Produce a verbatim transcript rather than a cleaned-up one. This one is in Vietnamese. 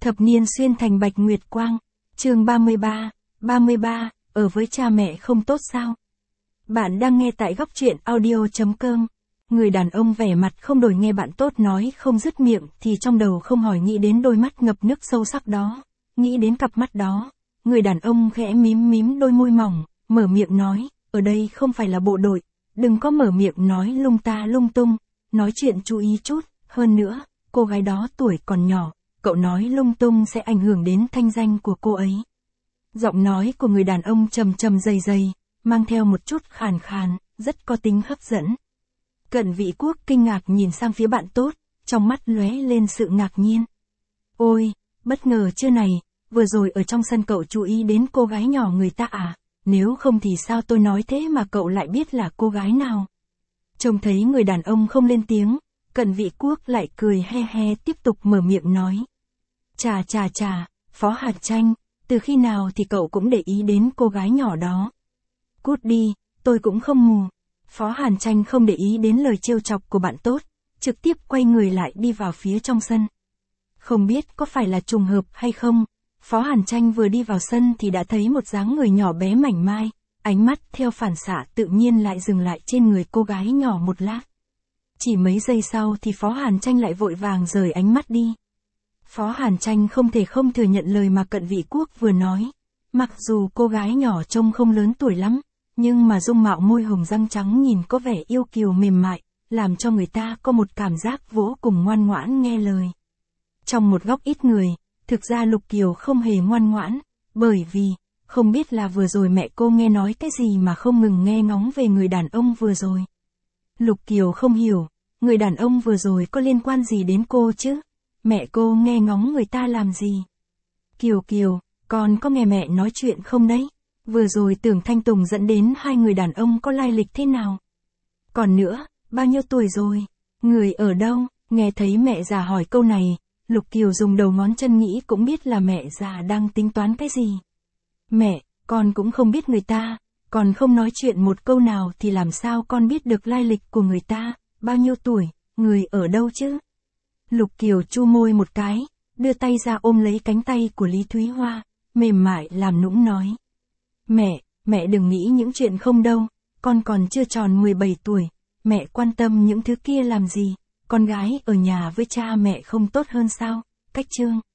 Thập niên xuyên thành bạch nguyệt quang, chương ba mươi ba, ba mươi ba, ở với cha mẹ không tốt sao? Bạn đang nghe tại góc truyện audio chấm com. Người đàn ông vẻ mặt không đổi nghe bạn tốt nói không dứt miệng thì trong đầu không hỏi nghĩ đến đôi mắt ngập nước sâu sắc đó, nghĩ đến cặp mắt đó. Người đàn ông khẽ mím mím đôi môi mỏng, mở miệng nói, ở đây không phải là bộ đội, đừng có mở miệng nói lung ta lung tung, nói chuyện chú ý chút, hơn nữa, cô gái đó tuổi còn nhỏ, cậu nói lung tung sẽ ảnh hưởng đến thanh danh của cô ấy. Giọng nói của người đàn ông trầm trầm dày dày, mang theo một chút khàn khàn, rất có tính hấp dẫn. Cận Vị Quốc kinh ngạc nhìn sang phía bạn tốt, trong mắt lóe lên sự ngạc nhiên. Ôi, bất ngờ chưa này, vừa rồi ở trong sân cậu chú ý đến cô gái nhỏ người ta à, nếu không thì sao tôi nói thế mà cậu lại biết là cô gái nào? Trông thấy người đàn ông không lên tiếng, Cận Vị Quốc lại cười he he tiếp tục mở miệng nói. Chà chà chà, Phó Hàn Tranh, từ khi nào thì cậu cũng để ý đến cô gái nhỏ đó? Cút đi, tôi cũng không mù. Phó Hàn Tranh không để ý đến lời trêu chọc của bạn tốt, trực tiếp quay người lại đi vào phía trong sân. Không biết có phải là trùng hợp hay không, Phó Hàn Tranh vừa đi vào sân thì đã thấy một dáng người nhỏ bé mảnh mai, ánh mắt theo phản xạ tự nhiên lại dừng lại trên người cô gái nhỏ một lát. Chỉ mấy giây sau thì Phó Hàn Tranh lại vội vàng rời ánh mắt đi. Phó Hàn Tranh không thể không thừa nhận lời mà Cận Vị Quốc vừa nói. Mặc dù cô gái nhỏ trông không lớn tuổi lắm, nhưng mà dung mạo môi hồng răng trắng nhìn có vẻ yêu kiều mềm mại, làm cho người ta có một cảm giác vô cùng ngoan ngoãn nghe lời. Trong một góc ít người, thực ra Lục Kiều không hề ngoan ngoãn, bởi vì, không biết là vừa rồi mẹ cô nghe nói cái gì mà không ngừng nghe ngóng về người đàn ông vừa rồi. Lục Kiều không hiểu, người đàn ông vừa rồi có liên quan gì đến cô chứ? Mẹ cô nghe ngóng người ta làm gì? Kiều Kiều, con có nghe mẹ nói chuyện không đấy? Vừa rồi Tưởng Thanh Tùng dẫn đến hai người đàn ông có lai lịch thế nào? Còn nữa, bao nhiêu tuổi rồi? Người ở đâu? Nghe thấy mẹ già hỏi câu này, Lục Kiều dùng đầu ngón chân nghĩ cũng biết là mẹ già đang tính toán cái gì. Mẹ, con cũng không biết người ta, còn không nói chuyện một câu nào thì làm sao con biết được lai lịch của người ta, bao nhiêu tuổi, người ở đâu chứ? Lục Kiều chu môi một cái, đưa tay ra ôm lấy cánh tay của Lý Thúy Hoa, mềm mại làm nũng nói. Mẹ, mẹ đừng nghĩ những chuyện không đâu, con còn chưa tròn mười bảy tuổi, mẹ quan tâm những thứ kia làm gì, con gái ở nhà với cha mẹ không tốt hơn sao? Cách chương.